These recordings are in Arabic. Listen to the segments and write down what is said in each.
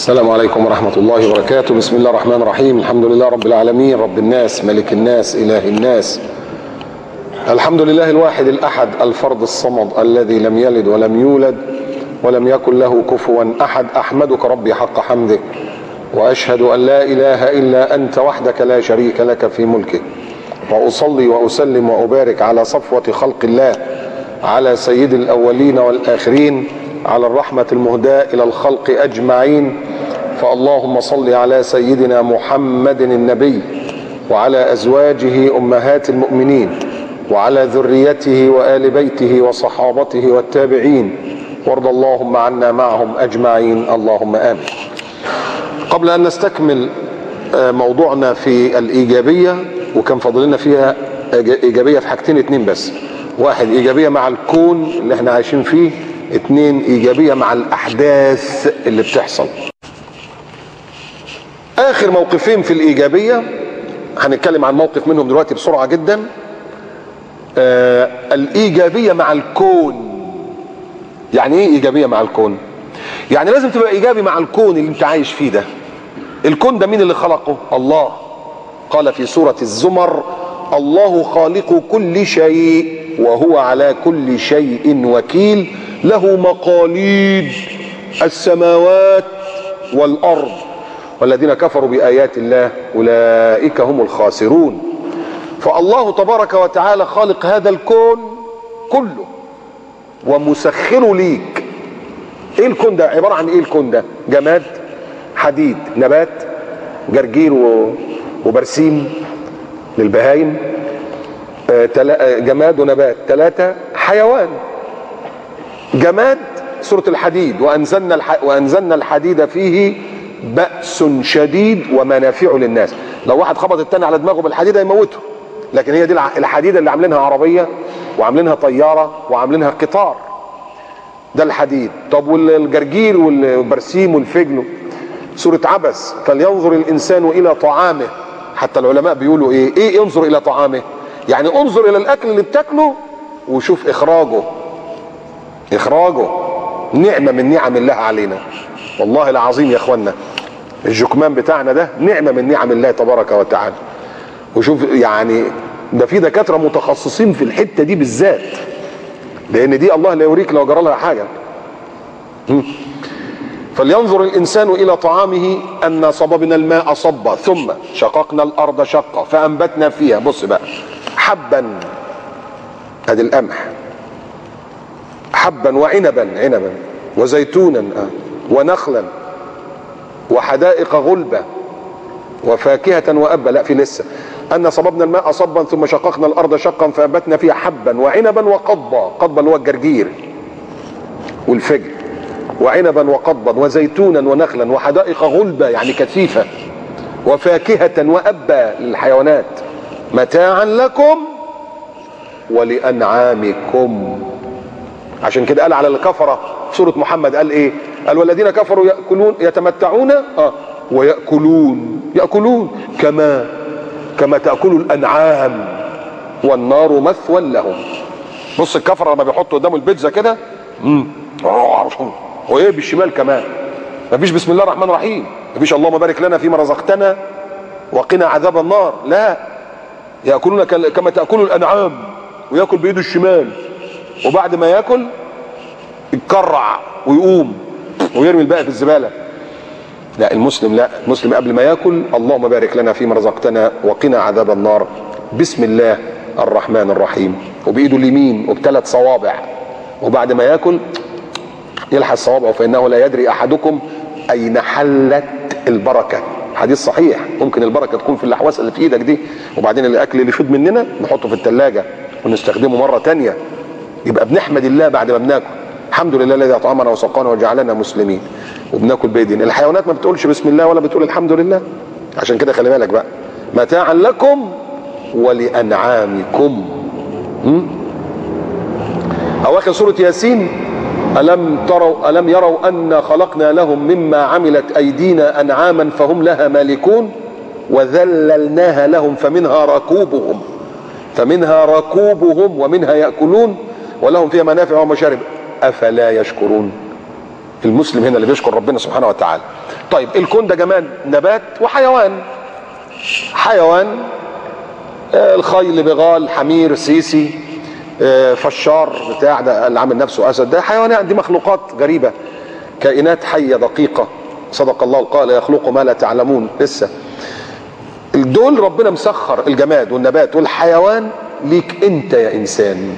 السلام عليكم ورحمة الله وبركاته. بسم الله الرحمن الرحيم. الحمد لله رب العالمين، رب الناس، ملك الناس، إله الناس. الحمد لله الواحد الأحد الفرد الصمد الذي لم يلد ولم يولد ولم يكن له كفوا أحد. أحمدك ربي حق حمدك، وأشهد أن لا إله إلا أنت وحدك لا شريك لك في ملكك، وأصلي وأسلم وأبارك على صفوة خلق الله، على سيد الأولين والآخرين، على الرحمة المهداة إلى الخلق أجمعين. فاللهم صل على سيدنا محمد النبي، وعلى أزواجه أمهات المؤمنين، وعلى ذريته وآل بيته وصحابته والتابعين، وارض اللهم عنا معهم أجمعين، اللهم آمين. قبل أن نستكمل موضوعنا في الإيجابية، وكان فاضلنا فيها إيجابية في حاجتين اتنين بس: واحد إيجابية مع الكون اللي احنا عايشين فيه، اتنين إيجابية مع الأحداث اللي بتحصل. آخر موقفين في الإيجابية هنتكلم عن موقف منهم دلوقتي بسرعة جدا. الإيجابية مع الكون. يعني إيه إيجابية مع الكون؟ يعني لازم تبقى إيجابي مع الكون اللي أنت عايش فيه ده. الكون ده مين اللي خلقه؟ الله. قال في سورة الزمر: الله خالق كل شيء وهو على كل شيء وكيل، له مقاليد السماوات والأرض والذين كفروا بآيات الله أولئك هم الخاسرون. فالله تبارك وتعالى خالق هذا الكون كله ومسخره ليك. ايه الكون ده؟ عبارة عن ايه الكون ده؟ جماد، حديد، نبات، جرجير وبرسيم للبهايم، جماد ونبات، ثلاثة حيوان. جماد سورة الحديد: وأنزلنا الحديد فيه بأس شديد ومنافع للناس. لو واحد خبط التاني على دماغه بالحديد هيموته، لكن هي دي الحديدة اللي عاملينها عربية وعاملينها طيارة وعاملينها قطار. ده الحديد. طب والجرجير والبرسيم والفجل؟ سورة عبس: فلينظر الإنسان إلى طعامه. حتى العلماء بيقولوا ايه ينظر إلى طعامه؟ يعني انظر إلى الأكل اللي بتاكله وشوف إخراجه نعمة من نعم الله علينا. والله العظيم يا اخوانا، الجكمان بتاعنا ده نعمة من نعم الله تبارك وتعالى. وشوف يعني ده في دكاترة متخصصين في الحتة دي بالذات، لأن دي الله لا يوريك لو جرى لها حاجة. فلينظر الإنسان إلى طعامه أن صببنا الماء صبا ثم شققنا الأرض شقا فأنبتنا فيها. بص بقى: حبا، ادي القمح، حبا وعنبا وزيتونا ونخلا وحدائق غلبة وفاكهة وأبا. لا، في لسه: أن صببنا الماء صبا ثم شققنا الأرض شقا فأنبتنا فيها حبا وعنبا وقضبا اللي هو الجرجير والفجل، وعنبا وقضبا وزيتونا ونخلا وحدائق غلبة يعني كثيفة، وفاكهة وأبا للحيوانات، متاعا لكم ولأنعامكم. عشان كده قال على الكفرة في سورة محمد، قال ايه؟ قال: والذين كفروا يأكلون يتمتعون ويأكلون كما تأكل الأنعام والنار مثوى لهم. بص الكفرة لما بيحطوا قدامه البيتزا كده وايه بالشمال كمان، مفيش بسم الله الرحمن الرحيم، مفيش اللهم بارك لنا فيما رزقتنا وقنا عذاب النار. لا، يأكلون كما تأكل الأنعام، ويأكل بإيده الشمال، وبعد ما يأكل يتكرع ويقوم ويرمي الباقي في الزبالة. لا، المسلم قبل ما يأكل اللهم بارك لنا فيما رزقتنا وقنا عذاب النار، بسم الله الرحمن الرحيم، وبإيده اليمين وبثلاث صوابع، وبعد ما يأكل يلحس صوابعه، فإنه لا يدري أحدكم أين حلت البركة. حديث صحيح. ممكن البركة تكون في اللحواسة اللي في إيدك دي، وبعدين الأكل اللي يفيض مننا نحطه في الثلاجة ونستخدمه مرة تانية. يبقى بنحمد الله بعد ما بناكل: الحمد لله الذي أطعمنا وسقانا وجعلنا مسلمين. وبناكل بإيدين. الحيوانات ما بتقولش بسم الله ولا بتقول الحمد لله. عشان كده خلي بالك بقى: متاعا لكم ولأنعامكم. أواخر سورة ياسين: ألم يروا أن خلقنا لهم مما عملت أيدينا أنعاما فهم لها مالكون وذللناها لهم فمنها ركوبهم ومنها يأكلون ولهم فيها منافع ومشارب أفلا يشكرون. المسلم هنا اللي بيشكر ربنا سبحانه وتعالى. طيب الكون ده جماد، نبات وحيوان. حيوان الخيل، بغال، حمير، سيسي، فشار بتاع ده اللي عامل نفسه اسد، ده حيوانات، دي مخلوقات غريبه، كائنات حيه دقيقه. صدق الله قال يخلق ما لا تعلمون. لسه دول ربنا مسخر الجماد والنبات والحيوان ليك انت يا انسان،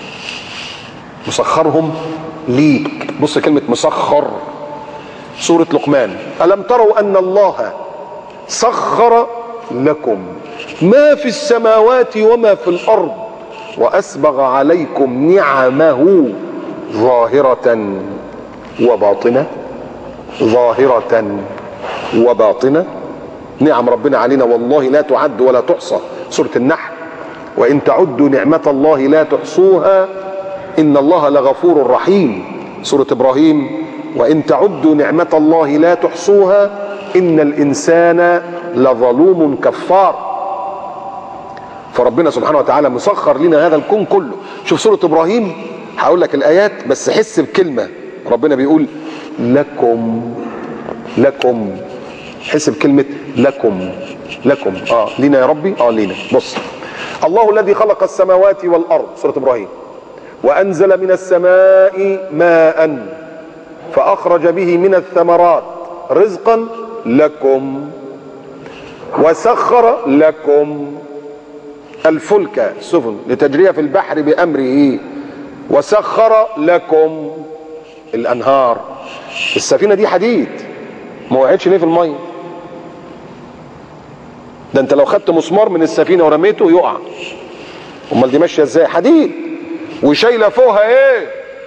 مسخرهم ليك. بص كلمه مسخر، سوره لقمان: الم تروا ان الله سخر لكم ما في السماوات وما في الارض واسبغ عليكم نعمه ظاهره وباطنه. ظاهره وباطنه، نعم ربنا علينا والله لا تعد ولا تحصى. سوره النحل: وان تعدوا نعمه الله لا تحصوها ان الله لغفور رحيم. سوره ابراهيم: وان تعدوا نعمه الله لا تحصوها ان الانسان لظلوم كفار. فربنا سبحانه وتعالى مسخر لنا هذا الكون كله. شوف سوره ابراهيم، هقول لك الايات بس حس بكلمه، ربنا بيقول لكم. لكم، حس بكلمه لكم. لكم لينا يا ربي، لينا. بص: الله الذي خلق السماوات والارض، سوره ابراهيم، وانزل من السماء ماء فاخرج به من الثمرات رزقا لكم وسخر لكم الفلك السفن لتجري في البحر بامره وسخر لكم الانهار. السفينه دي حديد، ما وقعتش ليه في الميه؟ ده انت لو خدت مسمار من السفينه ورميته يقع. امال دي ماشيه ازاي؟ حديد وشايله فوقها ايه؟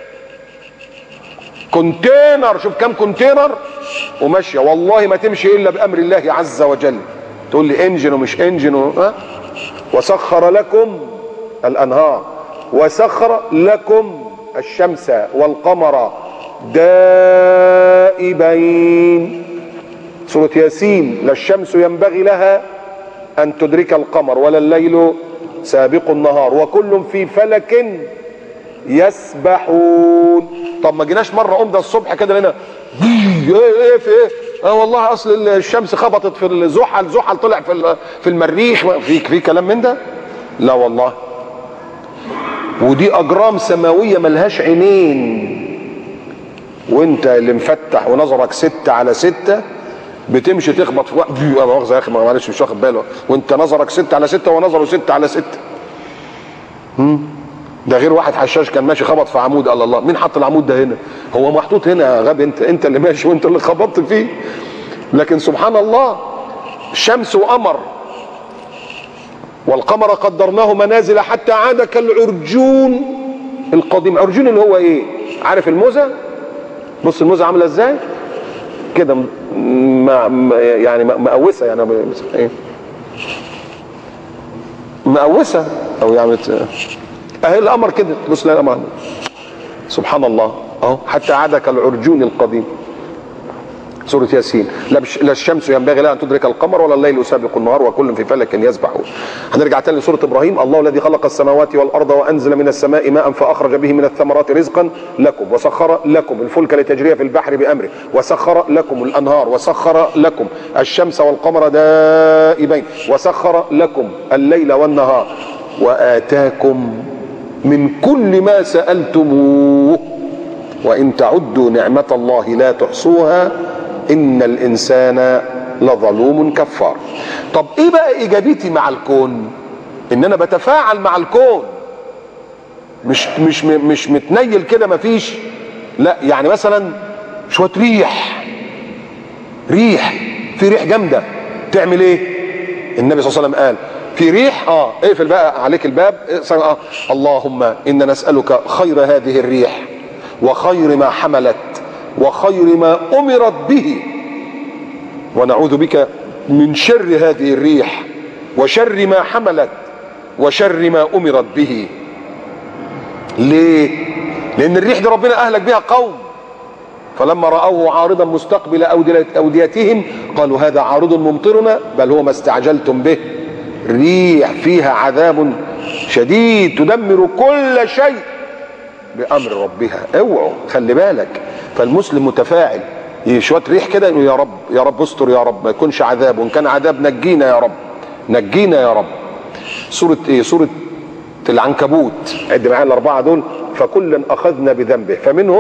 كونتينر. شوف كم كونتينر وماشيه. والله ما تمشي الا بامر الله عز وجل. تقول لي انجن ومش انجن وسخر لكم الانهار وسخر لكم الشمس والقمر دائبين. سورة ياسين: لا الشمس ينبغي لها ان تدرك القمر ولا الليل سابق النهار وكل في فلك يسبحون. طب ما جيناش مره قمنا الصبح كده لقينا ايه في ايه؟ والله اصل الشمس خبطت في الزحل، زحل طلع في المريخ، في كلام من ده؟ لا والله. ودي اجرام سماويه ملهاش عينين، وانت اللي مفتح ونظرك 6/6 بتمشي تخبط في وقت مؤاخذه يا اخي، معلش مش واخد باله، وانت نظرك 6/6 ونظره 6/6. ده غير واحد حشاش كان ماشي خبط في عمود. قال الله مين حط العمود ده هنا؟ هو محطوط هنا يا غبي، انت اللي ماشي وانت اللي خبطت فيه. لكن سبحان الله، شمس وقمر. والقمر قدرناه منازل حتى عاد كالعرجون القديم. عرجون اللي هو ايه؟ عارف الموزه؟ بص الموزه عامله ازاي كده، يعني مقوسه، يعني ايه، مقوسه او يعني اهي القمر كده. بص القمر سبحان الله اهو، حتى عاد كالعرجون القديم. سورة ياسين: لا الشمس ينبغي لها ان تدرك القمر ولا الليل سابق النهار وكل في فلك يسبحون. هنرجع تاني لسورة ابراهيم: الله الذي خلق السماوات والارض وانزل من السماء ماء فاخرج به من الثمرات رزقا لكم وسخر لكم الفلك لتجري في البحر بامره وسخر لكم الانهار وسخر لكم الشمس والقمر دائبين وسخر لكم الليل والنهار واتاكم من كل ما سألتموه وإن تعدوا نعمة الله لا تحصوها إن الإنسان لظلوم كفار. طب إيه بقى إيجابيتي مع الكون؟ إن أنا بتفاعل مع الكون، مش متنيل كده مفيش. لا، يعني مثلا شوية ريح في ريح جامدة تعمل إيه؟ النبي صلى الله عليه وسلم قال في ريح اقفل بقى عليك الباب. اللهم إنا نسألك خير هذه الريح وخير ما حملت وخير ما أمرت به، ونعوذ بك من شر هذه الريح وشر ما حملت وشر ما أمرت به. ليه؟ لأن الريح دي ربنا أهلك بها قوم، فلما رأوه عارضا مستقبل أوديتهم قالوا هذا عارض ممطرنا بل هو ما استعجلتم به. ريح فيها عذاب شديد تدمر كل شيء بامر ربها. اوعوا، خلي بالك. فالمسلم متفاعل، شويه ريح كده يقول يا رب يا رب استر يا رب، ما يكونش عذاب، وان كان عذاب نجينا يا رب، نجينا يا رب. سوره ايه؟ سوره العنكبوت. عد معايا الاربعه دول. فكلا اخذنا بذنبه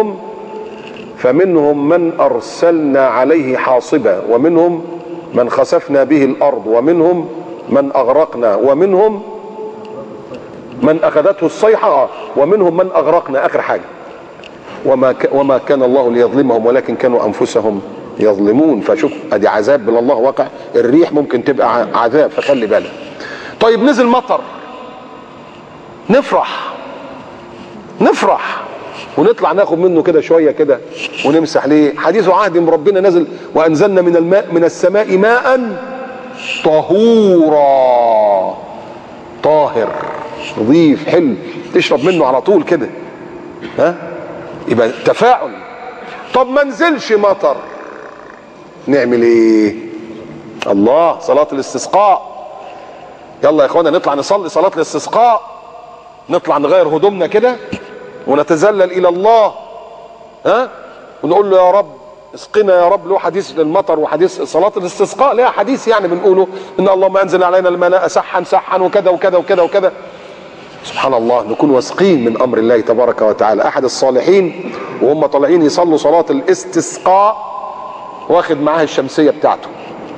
فمنهم من ارسلنا عليه حاصبا، ومنهم من خسفنا به الارض، ومنهم من اغرقنا، ومنهم من اخذته الصيحه، ومنهم من اغرقنا. اخر حاجه وما كان الله ليظلمهم ولكن كانوا انفسهم يظلمون. فشوف ادي عذاب من الله واقع. الريح ممكن تبقى عذاب، فخلي بالك. طيب نزل مطر، نفرح ونطلع ناخد منه كده شويه كده ونمسح. ليه؟ حديث عهد من ربنا نزل وانزلنا من الماء من السماء ماء طهورا، طاهر نظيف حلو تشرب منه على طول كده. ها؟ يبقى تفاعل. طب ما نزلش مطر نعمل ايه؟ الله، صلاة الاستسقاء. يلا يا اخوانا نطلع نصلي صلاة الاستسقاء، نطلع نغير هدومنا كده ونتذلل الى الله، ها، ونقول له يا رب اسقنا يا رب. له حديث للمطر وحديث صلاة الاستسقاء، لها حديث يعني بنقوله ان اللهم انزل علينا الماء سحا سحا وكذا وكذا وكذا وكذا. سبحان الله، نكون واثقين من امر الله تبارك وتعالى. احد الصالحين وهم طالعين يصلوا صلاة الاستسقاء واخد معاه الشمسية بتاعته.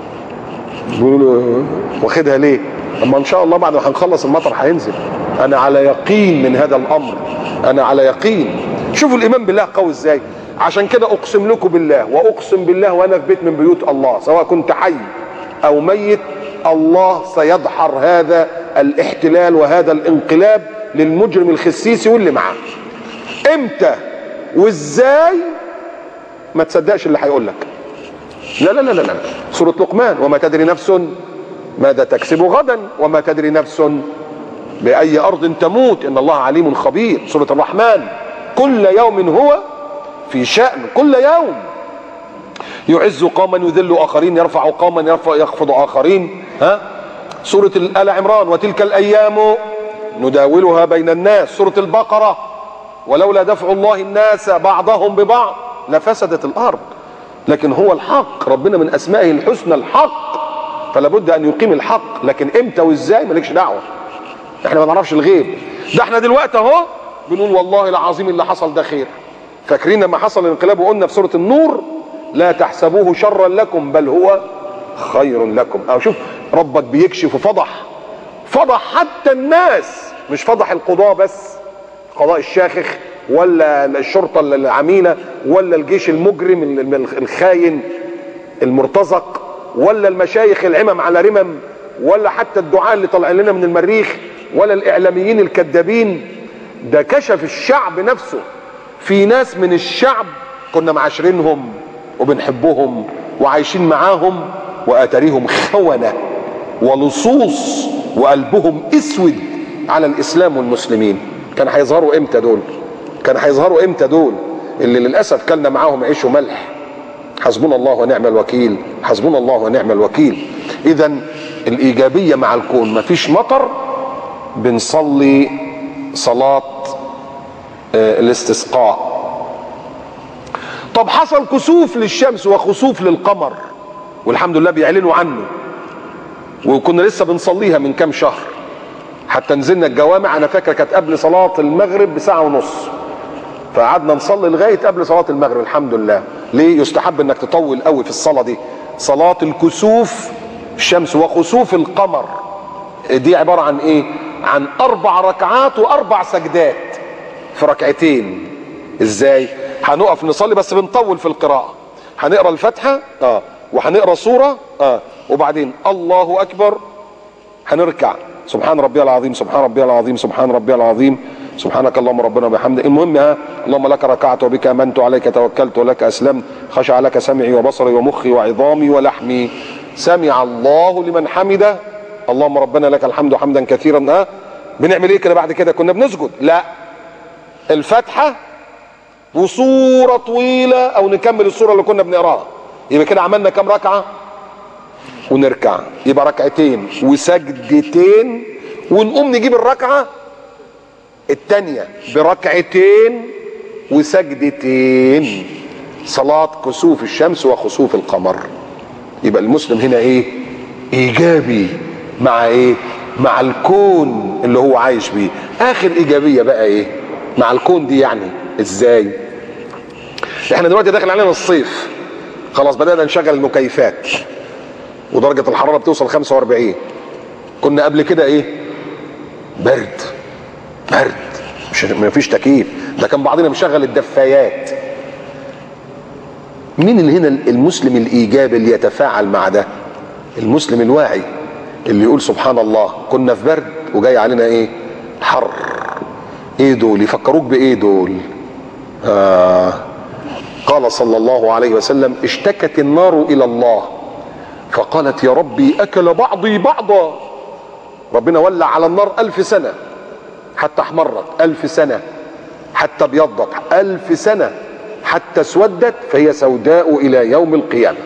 بيقولوا له واخدها ليه؟ اما ان شاء الله بعد ما هنخلص المطر هينزل. انا على يقين من هذا الامر، انا على يقين. شوفوا الايمان بالله قوي ازاي. عشان كده اقسم لكم بالله واقسم بالله وانا في بيت من بيوت الله، سواء كنت حي او ميت، الله سيدحر هذا الاحتلال وهذا الانقلاب للمجرم الخسيسي واللي معاه. امتى وازاي ما تصدقش اللي هيقول لك. لا لا لا لا لا. سورة لقمان، وما تدري نفس ماذا تكسب غدا وما تدري نفس بأي أرض تموت إن الله عليم خبير. سورة الرحمن، كل يوم هو في شأن، كل يوم يعز قوما يذل آخرين، يرفع قوما يخفض آخرين. ها؟ سورة آل عمران، وتلك الأيام نداولها بين الناس. سورة البقرة، ولولا دفع الله الناس بعضهم ببعض لفسدت الأرض. لكن هو الحق، ربنا من أسمائه الحسنى الحق، فلا بد أن يقيم الحق. لكن إمتى وإزاي مالكش دعوة، احنا ما نعرفش الغيب. ده احنا دلوقتي اهو بنقول والله العظيم اللي حصل ده خير. فاكرين لما حصل الانقلاب وقلنا في سورة النور لا تحسبوه شرا لكم بل هو خير لكم. او شوف ربك بيكشف فضح حتى الناس، مش فضح القضاة بس، قضاء الشاخخ ولا الشرطة العميلة ولا الجيش المجرم الخاين المرتزق ولا المشايخ العمم على رمم ولا حتى الدعاء اللي طالعين لنا من المريخ ولا الاعلاميين الكذابين. ده كشف الشعب نفسه. في ناس من الشعب كنا معاشرينهم وبنحبهم وعايشين معاهم واتاريهم خونة ولصوص وقلبهم اسود على الاسلام والمسلمين. كان هيظهروا امتى دول؟ اللي للاسف كلنا معاهم عيش وملح. حسبنا الله ونعم الوكيل، حسبنا الله ونعم الوكيل. اذا الايجابية مع الكون، مفيش مطر بنصلي صلاة الاستسقاء. طب حصل كسوف للشمس وخسوف للقمر والحمد لله بيعلنوا عنه، وكنا لسه بنصليها من كام شهر حتى نزلنا الجوامع. انا فاكر كانت قبل صلاة المغرب بساعة ونص، فقعدنا نصلي لغاية قبل صلاة المغرب الحمد لله. ليه؟ يستحب انك تطول قوي في الصلاة دي. صلاة الكسوف الشمس وخسوف القمر دي عبارة عن ايه؟ عن 4 ركعات و4 سجدات في ركعتين. ازاي؟ هنقف نصلي بس بنطول في القراءة. هنقرأ الفاتحة وهنقرأ سورة وبعدين الله اكبر، هنركع سبحان ربي العظيم سبحان ربي العظيم سبحان ربي العظيم سبحانك اللهم ربنا وبحمدك. المهم اللهم لك ركعت وبك امنت عليك توكلت ولك اسلمت خشع لك سمعي وبصري ومخي وعظامي ولحمي سمع الله لمن حمده اللهم ربنا لك الحمد حمدا كثيرا. بنعمل ايه كده بعد كده؟ كنا بنسجد؟ لا، الفاتحه وصوره طويله او نكمل الصوره اللي كنا بنقراها. يبقى كده عملنا كام ركعه؟ ونركع يبقى ركعتين وسجدتين، ونقوم نجيب الركعه التانية بركعتين وسجدتين، صلاة كسوف الشمس وخسوف القمر. يبقى المسلم هنا ايه؟ ايجابي مع ايه؟ مع الكون اللي هو عايش بيه. اخر ايجابية بقى ايه مع الكون دي؟ يعني ازاي؟ احنا دلوقتي داخل علينا الصيف، خلاص بدأنا نشغل المكيفات ودرجة الحرارة بتوصل 45. كنا قبل كده ايه؟ برد، ما فيش تكييف، ده كان بعضنا مشغل الدفايات. مين اللي هنا المسلم الايجابي اللي يتفاعل مع ده؟ المسلم الواعي اللي يقول سبحان الله كنا في برد وجاي علينا ايه؟ حر. ايه دول؟ يفكروك بايه دول؟ قال صلى الله عليه وسلم: اشتكت النار الى الله فقالت يا ربي اكل بعضي بعضا. ربنا ولع على النار 1000 سنة حتى احمرت، 1000 سنة حتى ابيضت، 1000 سنة حتى اسودت، فهي سوداء الى يوم القيامة.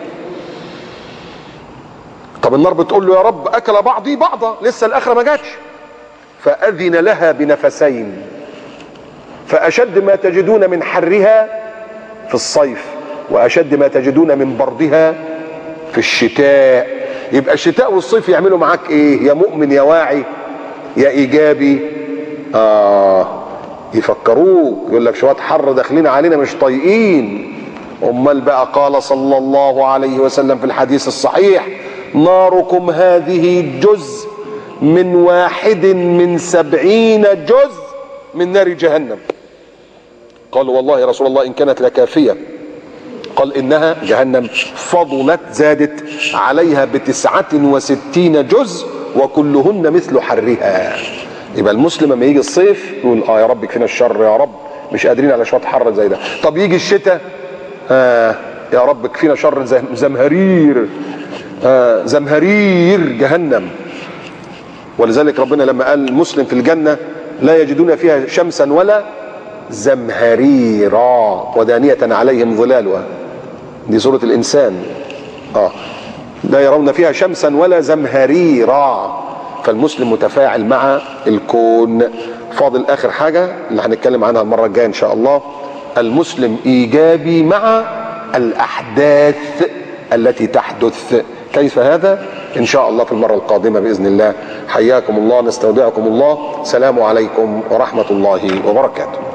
طب النار بتقول له يا رب اكل بعضي بعضا، لسه الاخرة ما جاتش، فاذن لها بنفسين، فاشد ما تجدون من حرها في الصيف واشد ما تجدون من بردها في الشتاء. يبقى الشتاء والصيف يعملوا معاك ايه يا مؤمن يا واعي يا ايجابي؟ يفكروك، يقول لك شويه حر داخلين علينا مش طايقين. امال بقى قال صلى الله عليه وسلم في الحديث الصحيح: ناركم هذه جزء من 1 من 70 جزء من نار جهنم. قالوا والله يا رسول الله ان كانت لكافية. قال انها جهنم فضلت زادت عليها ب69 جزء وكلهن مثل حرها. يبقى المسلم لما يجي الصيف يقول يا رب يكفينا الشر يا رب، مش قادرين على شويه حر زي ده. طب يجي الشتاء يا رب يكفينا شر زمهرير، زمهرير جهنم. ولذلك ربنا لما قال المسلم في الجنة لا يجدون فيها شمسا ولا زمهريرا ودانية عليهم ظلالها، دي سورة الإنسان. لا يرون فيها شمسا ولا زمهريرا. فالمسلم متفاعل مع الكون. فاضل آخر حاجة اللي هنتكلم عنها المرة الجاية إن شاء الله: المسلم إيجابي مع الأحداث التي تحدث. كيف هذا؟ إن شاء الله في المرة القادمة بإذن الله. حياكم الله، نستودعكم الله، سلام عليكم ورحمة الله وبركاته.